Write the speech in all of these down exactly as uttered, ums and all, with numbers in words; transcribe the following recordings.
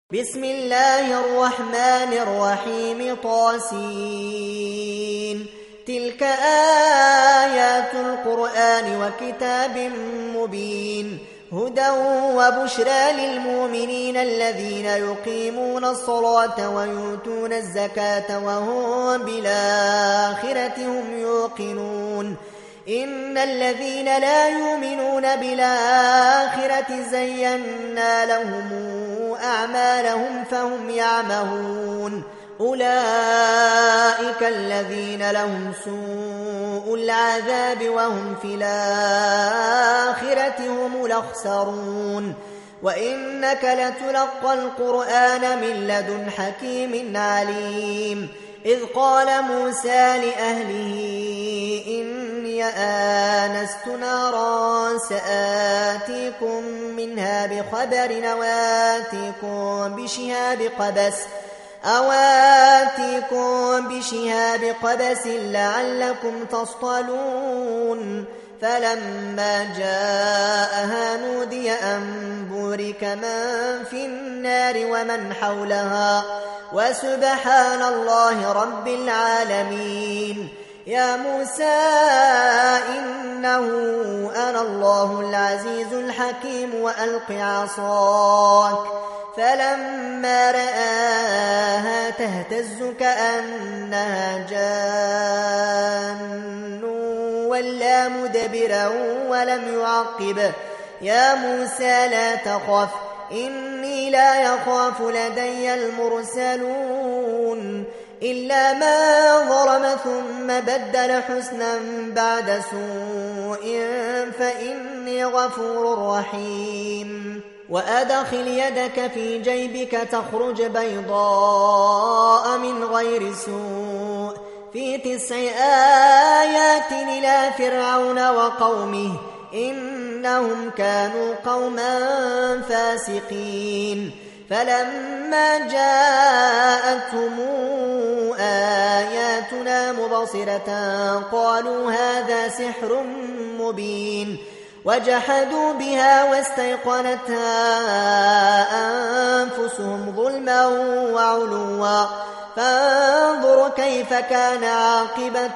بسم الله الرحمن الرحيم طاسين تلك آيات القرآن وكتاب مبين هدى وبشرى للمؤمنين الذين يقيمون الصلاة ويؤتون الزكاة وهم بالآخرة هم يوقنون إن الذين لا يؤمنون بالآخرة زينا لهم أعمالهم فهم يعمهون أولئك الذين لهم سوء العذاب وهم في الآخرة هم الأخسرون وإنك لتلقى القرآن من لدن حكيم عليم إذ قال موسى لأهله إني آنست نارا سآتيكم منها بخبر أواتيكم بشهاب قبس أواتيكم بشهاب قبس لعلكم تصطلون فلما جاءها نودي أن بورك من في النار ومن حولها وسبحان الله رب العالمين يا موسى إنه أنا الله العزيز الحكيم وألق عصاك فلما رآها تهتز كأنها جان ولا مدبرا ولم يعقب يا موسى لا تخف إني لا يخاف لدي المرسلون إلا ما ظلم ثم بدل حسنا بعد سوء فإني غفور رحيم وأدخل يدك في جيبك تخرج بيضاء من غير سوء في تسع آيات إلى فرعون وقومه إنهم كانوا قوما فاسقين فلما جاءتهم آياتنا مبصرة قالوا هذا سحر مبين وجحدوا بها واستيقنتها أنفسهم ظلما وعلوا فانظر كيف كان عاقبة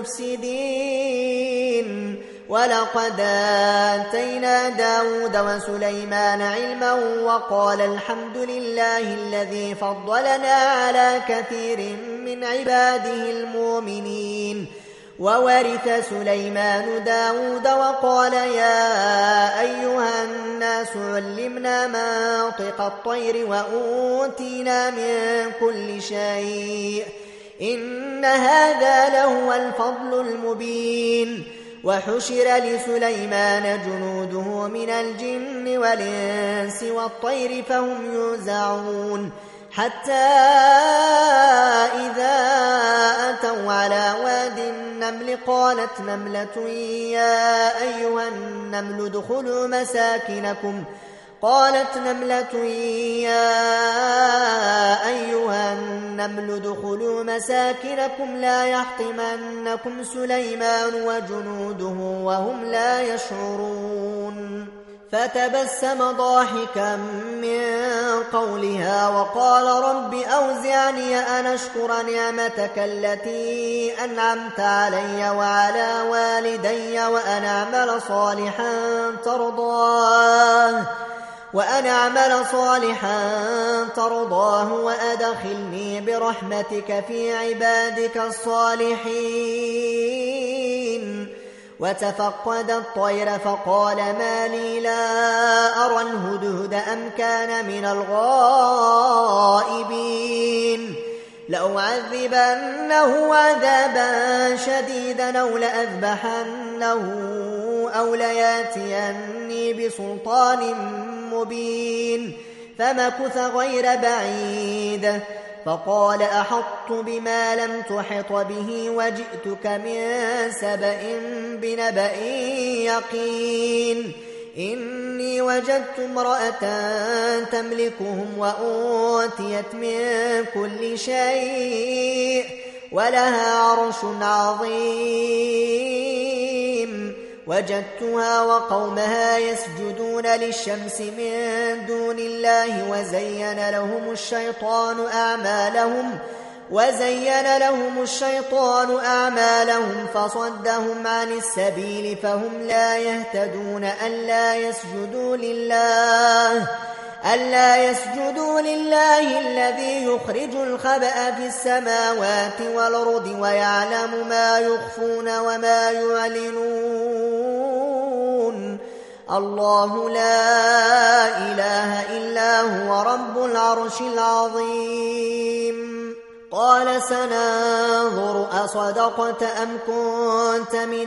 المفسدين ولقد آتينا داود وسليمان علما وقال الحمد لله الذي فضلنا على كثير من عباده المؤمنين وورث سليمان داود وقال يا أيها الناس علمنا منطق الطير وأوتينا من كل شيء إن هذا لهو الفضل المبين وحشر لسليمان جنوده من الجن والإنس والطير فهم يوزعون حتى إذا أتوا على واد النمل قالت نملة يا أيها النمل ادخلوا مساكنكم قالت نملة يا أيها النمل ادخلوا مساكنكم لا يحطمنكم سليمان وجنوده وهم لا يشعرون فتبسم ضاحكا من قولها وقال رب أوزعني أن أشكر نعمتك التي أنعمت علي وعلى والدي وأن أعمل صالحا ترضاه وأن أعمل صالحا ترضاه وأدخلني برحمتك في عبادك الصالحين وتفقد الطير فقال ما لي لا أرى الهدهد أم كان من الغائبين لأعذبنه عذابا شديدا أو لأذبحنه أو لياتيني بسلطان مبين فمكث غير بعيد فقال أحطت بما لم تحط به وجئتك من سبأ بنبأ يقين إني وجدت امرأة تملكهم وأوتيت من كل شيء ولها عرش عظيم وجدتها وقومها يسجدون للشمس من دون الله الله وزين لهم الشيطان أعمالهم وزين لهم الشيطان أعمالهم فصدهم عن السبيل فهم لا يهتدون ألا يسجدوا لله ألا يسجدوا لله الذي يخرج الخبأ في السماوات والأرض ويعلم ما يخفون وما يعلنون الله لا إله إلا هو رب العرش العظيم قال سننظر أصدقت أم كنت من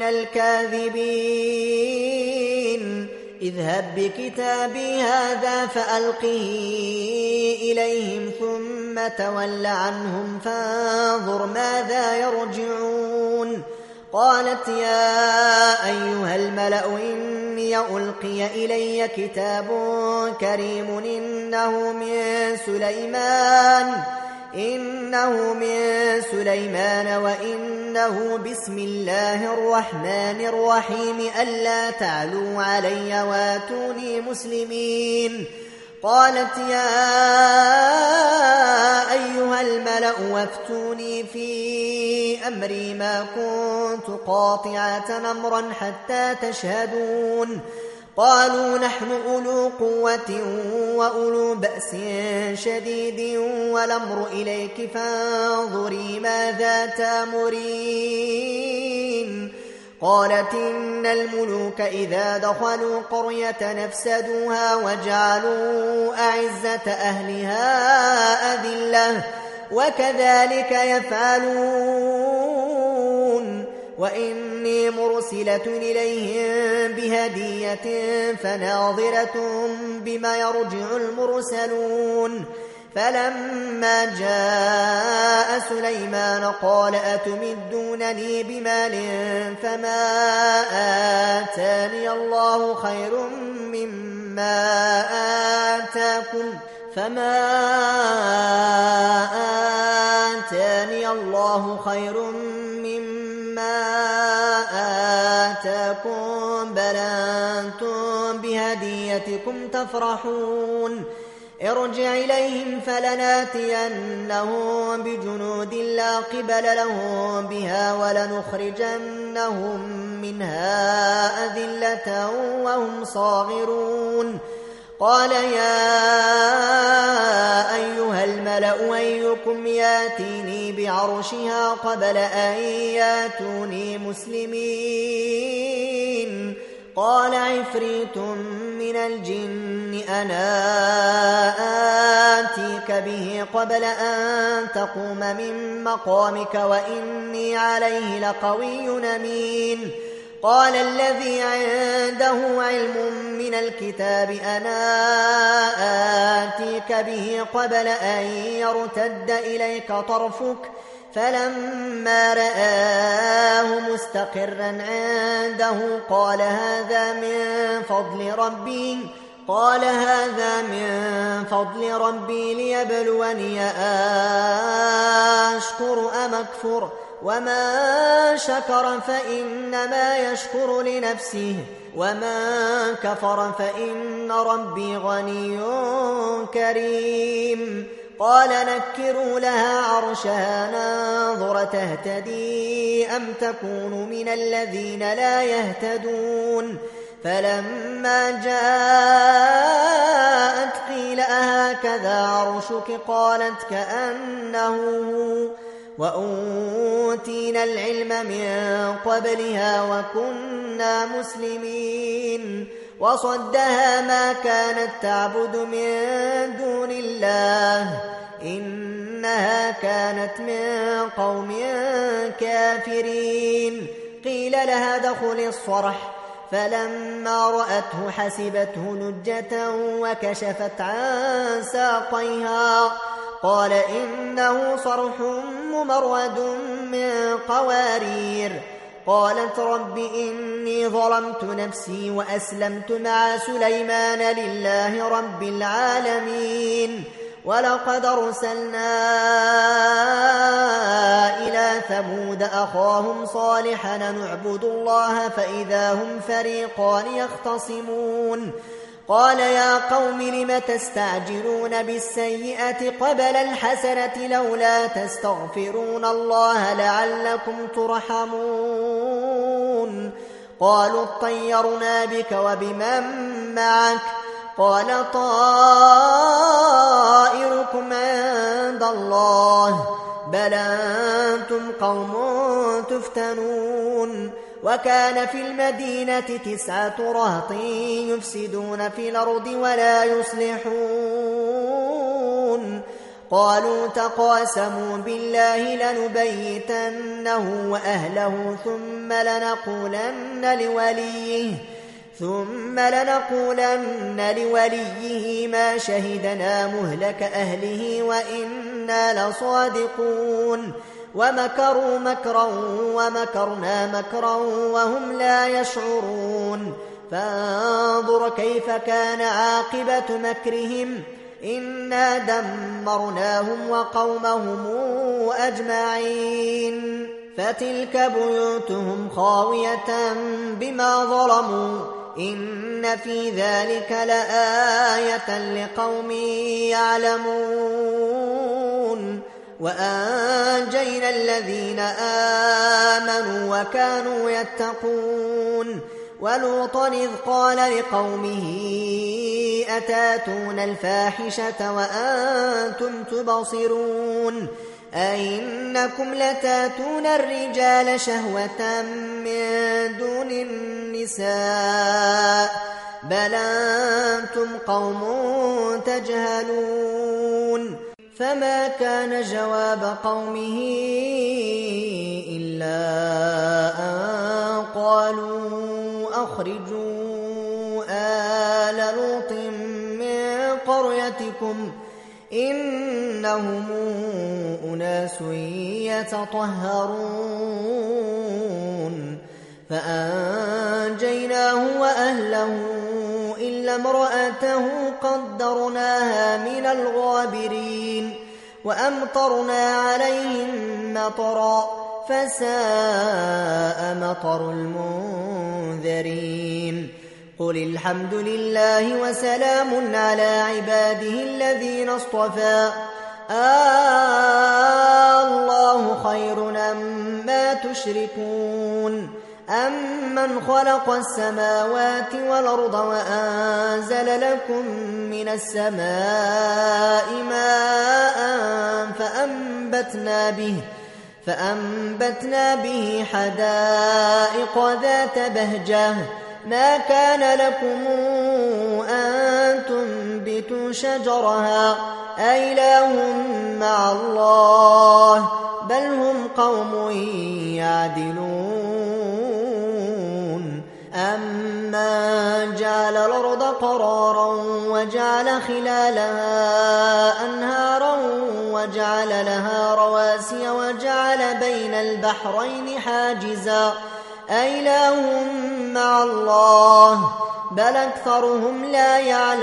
الكاذبين اذهب بكتابي هذا فألقه إليهم ثم تول عنهم فانظر ماذا يرجعون قالت يا أيها الملأ إني ألقي إلي كتاب كريم إنه من سليمان إنه من سليمان وإنه بسم الله الرحمن الرحيم ألا تعلوا علي واتوني مسلمين قالت يا أيها الملأ وافتوني في أمري ما كنت قاطعة أمرا حتى تشهدون قالوا نحن أولو قوة وأولو بأس شديد والأمر إليك فانظري ماذا تأمرين قالت إن الملوك إذا دخلوا قرية نفسدوها وجعلوا أعزة أهلها أذلة وكذلك يفعلون وإني مرسلة إليهم بهدية فناظرة بما يرجع المرسلون فلما جاء سليمان قال أتمدونني بمال فما آتاني الله خير مما آتاكم فما آتاني الله خير مما آتاكم بل أنتم بهديتكم تفرحون ارجع إليهم فلناتينهم بجنود لا قبل لهم بها ولنخرجنهم منها أذلة وهم صاغرون قال يا أيها الملأ أيكم ياتيني بعرشها قبل أن ياتوني مسلمين قال عفريت من الجن أنا آتيك به قبل أن تقوم من مقامك وإني عليه لقوي أمين قال الذي عنده علم من الكتاب أنا آتيك به قبل أن يرتد إليك طرفك فلما رآه مستقرا عنده قال هذا من فضل ربي قال هذا من فضل ربي ليبلوني أشكر أم أكفر ومن شكر فإنما يشكر لنفسه ومن كفر فإن ربي غني كريم قال نكروا لها عرشها ننظر تهتدي أم تكون من الذين لا يهتدون فلما جاءت قيل أهكذا عرشك قالت كأنه وأوتينا العلم من قبلها وكنا مسلمين وصدها ما كانت تعبد من دون الله إنها كانت من قوم كافرين قيل لها ادخلي الصرح فلما رأته حسبته لجة وكشفت عن ساقيها قال إنه صرح ممرد من قوارير قالت رب إني ظلمت نفسي وأسلمت مع سليمان لله رب العالمين ولقد أرسلنا إلى ثمود أخاهم صالحا نعبد الله فإذا هم فريقان يختصمون قال يا قوم لم تستعجلون بالسيئة قبل الحسنة لولا تستغفرون الله لعلكم ترحمون قالوا اطيرنا بك وبمن معك قال طائركم عند الله بل أنتم قوم تفتنون وكان في المدينة تسعة رهط يفسدون في الأرض ولا يصلحون قالوا تقاسموا بالله لنبيتنه وأهله ثم لنقولن لوليه ثم لنقولن لوليه ما شهدنا مهلك أهله وإنا لصادقون ومكروا مكرا ومكرنا مكرا وهم لا يشعرون فانظر كيف كان عاقبة مكرهم إنا دمرناهم وقومهم أجمعين فتلك بيوتهم خاوية بما ظلموا إن في ذلك لآية لقوم يعلمون وأنجينا الذين آمنوا وكانوا يتقون ولوطا إذ قال لقومه أتاتون الفاحشة وأنتم تبصرون أئنكم لتاتون الرجال شهوة من دون النساء بل أنتم قوم تجهلون فما كان جواب قومه إلا أن قالوا أخرجوا آل لوط من قريتكم إنهم أناس يتطهرون فأنجيناه وأهله إلا امرأته قدرناها من الغابرين وأمطرنا عليهم مطرا فساء مطر المنذرين قل الحمد لله وسلام على عباده الذين اصطفى الله خير أما تشركون أمن خلق السماوات والأرض وأنزل لكم من السماء ماء فأنبتنا به فأنبتنا به حدائق ذات بهجة ما كان لكم أن تنبتوا شجرها أإله مع الله بل هم قوم يعدلون أمن جعل الأرض قرارا وجعل خلالها أنهارا وجعل لها رواسي وجعل بين البحرين حاجزا أإله مع الله بل أكثرهم لا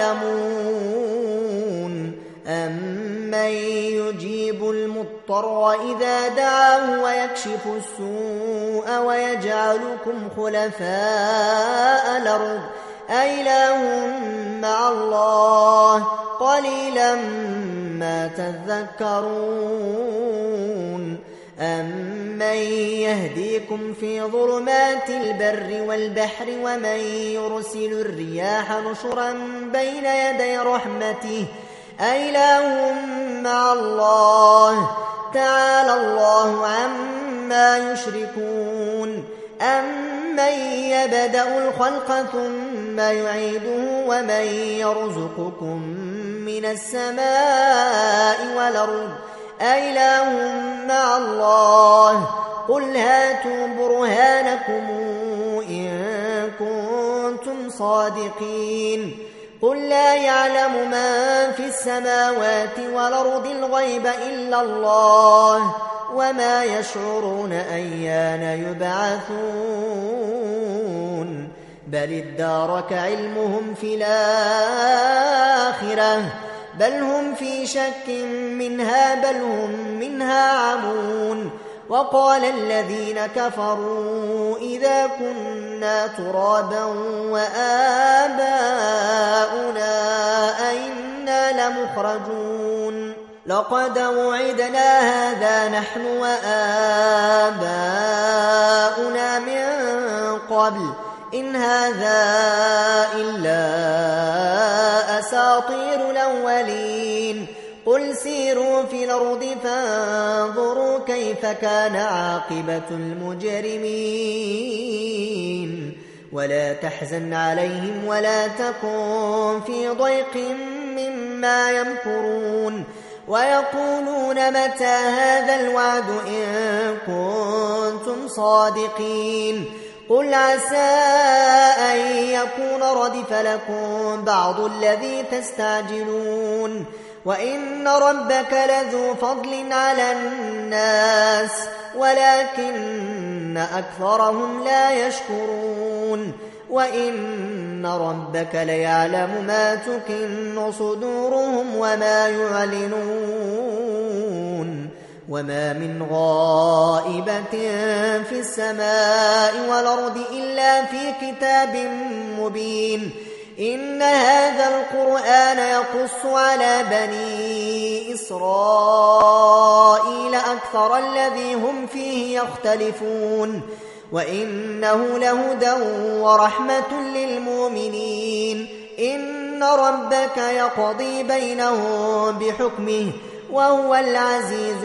يعلمون أمن يجيب المضطر إذا دعاه ويكشف السوء ويجعلكم خلفاء الأرض أإله مع الله قليلا ما تذكرون أمن يهديكم في ظلمات البر والبحر ومن يرسل الرياح نشرا بين يدي رحمته أإله مع الله تعالى الله عما يشركون أمن يبدأ الخلق ثم يعيده ومن يرزقكم من السماء والأرض أإله مع الله قل هاتوا برهانكم إن كنتم صادقين قل لا يعلم من في السماوات والأرض الغيب إلا الله وما يشعرون أيان يبعثون بل ادارك علمهم في الآخرة بل هم في شك منها بل هم منها عمون وقال الذين كفروا إذا كنا ترابا وآباؤنا أئنا لمخرجون لقد وعدنا هذا نحن وآباؤنا من قبل إن هذا إلا أساطير الأولين قل سيروا في الأرض فانظروا كيف كان عاقبة المجرمين ولا تحزن عليهم ولا تكن في ضيق مما يمكرون ويقولون متى هذا الوعد إن كنتم صادقين قل عسى أن يكون ردف لكم بعض الذي تستعجلون وإن ربك لذو فضل على الناس ولكن أكثرهم لا يشكرون وإن ربك ليعلم ما تكن صدورهم وما يعلنون وما من غائبة في السماء والأرض إلا في كتاب مبين إن هذا القرآن يقص على بني إسرائيل أكثر الذي هم فيه يختلفون وإنه لهدى ورحمة للمؤمنين إن ربك يقضي بينهم بحكمه وهو العزيز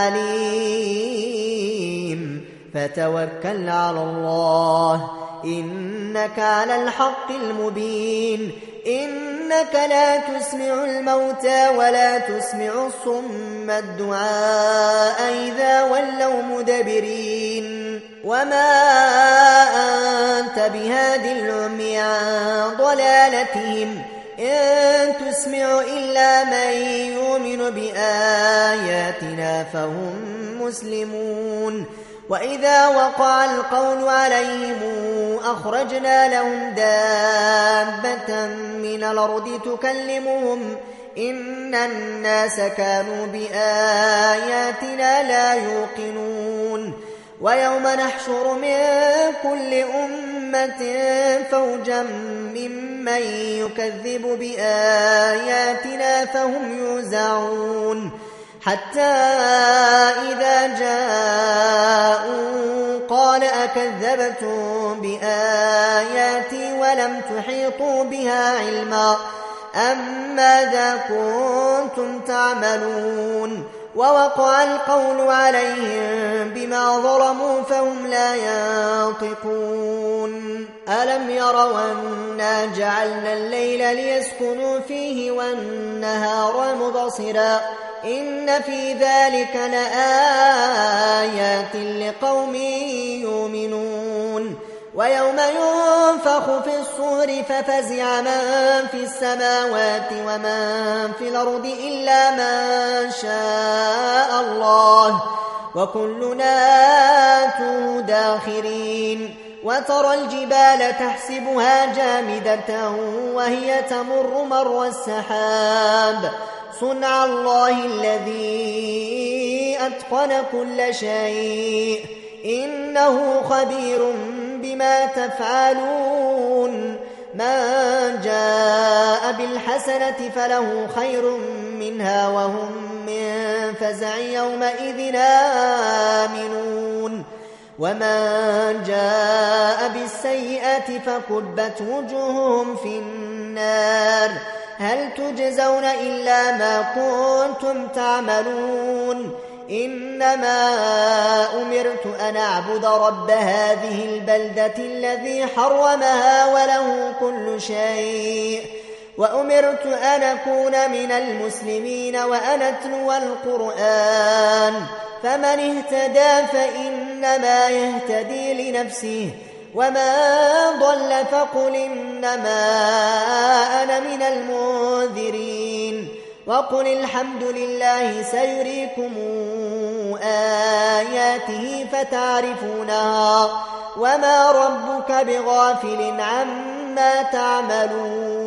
العليم فتوكل على الله إنك على الحق المبين إنك لا تسمع الموتى ولا تسمع الصم الدعاء إذا ولوا مدبرين وما أنت بهادي العمي عن ضلالتهم إن تسمع إلا من يؤمن بآياتنا فهم مسلمون وإذا وقع القول عليهم أخرجنا لهم دابة من الأرض تكلمهم إن الناس كانوا بآياتنا لا يوقنون ويوم نحشر من كل أمة فوجا ممن يكذب بآياتنا فهم يوزعون حتى إذا جاءوا قال أكذبتم بآياتي ولم تحيطوا بها علما أم ماذا كنتم تعملون ووقع القول عليهم بما ظلموا فهم لا ينطقون ألم يروا أنا جعلنا الليل ليسكنوا فيه والنهار مبصرا إن في ذلك لآيات لقوم يؤمنون ويوم ينفخ في الصور ففزع من في السماوات ومن في الأرض إلا من شاء الله وكلنا آتوه داخرين وترى الجبال تحسبها جامدة وهي تمر مر السحاب صنع الله الذي أتقن كل شيء إنه خبير بما تفعلون من جاء بالحسنة فله خير منها وهم من فزع يومئذ آمنون ومن جاء بالسيئة فكبت وجوههم في النار هل تجزون إلا ما كنتم تعملون إنما أمرت أن أعبد رب هذه البلدة الذي حرمها وله كل شيء وأمرت أن أكون من المسلمين وأن أتلو القرآن فمن اهتدى فإنما يهتدي لنفسه وما ضل فقل إنما أنا من المنذرين وقل الحمد لله سيريكم آياته فتعرفونها وما ربك بغافل عما تعملون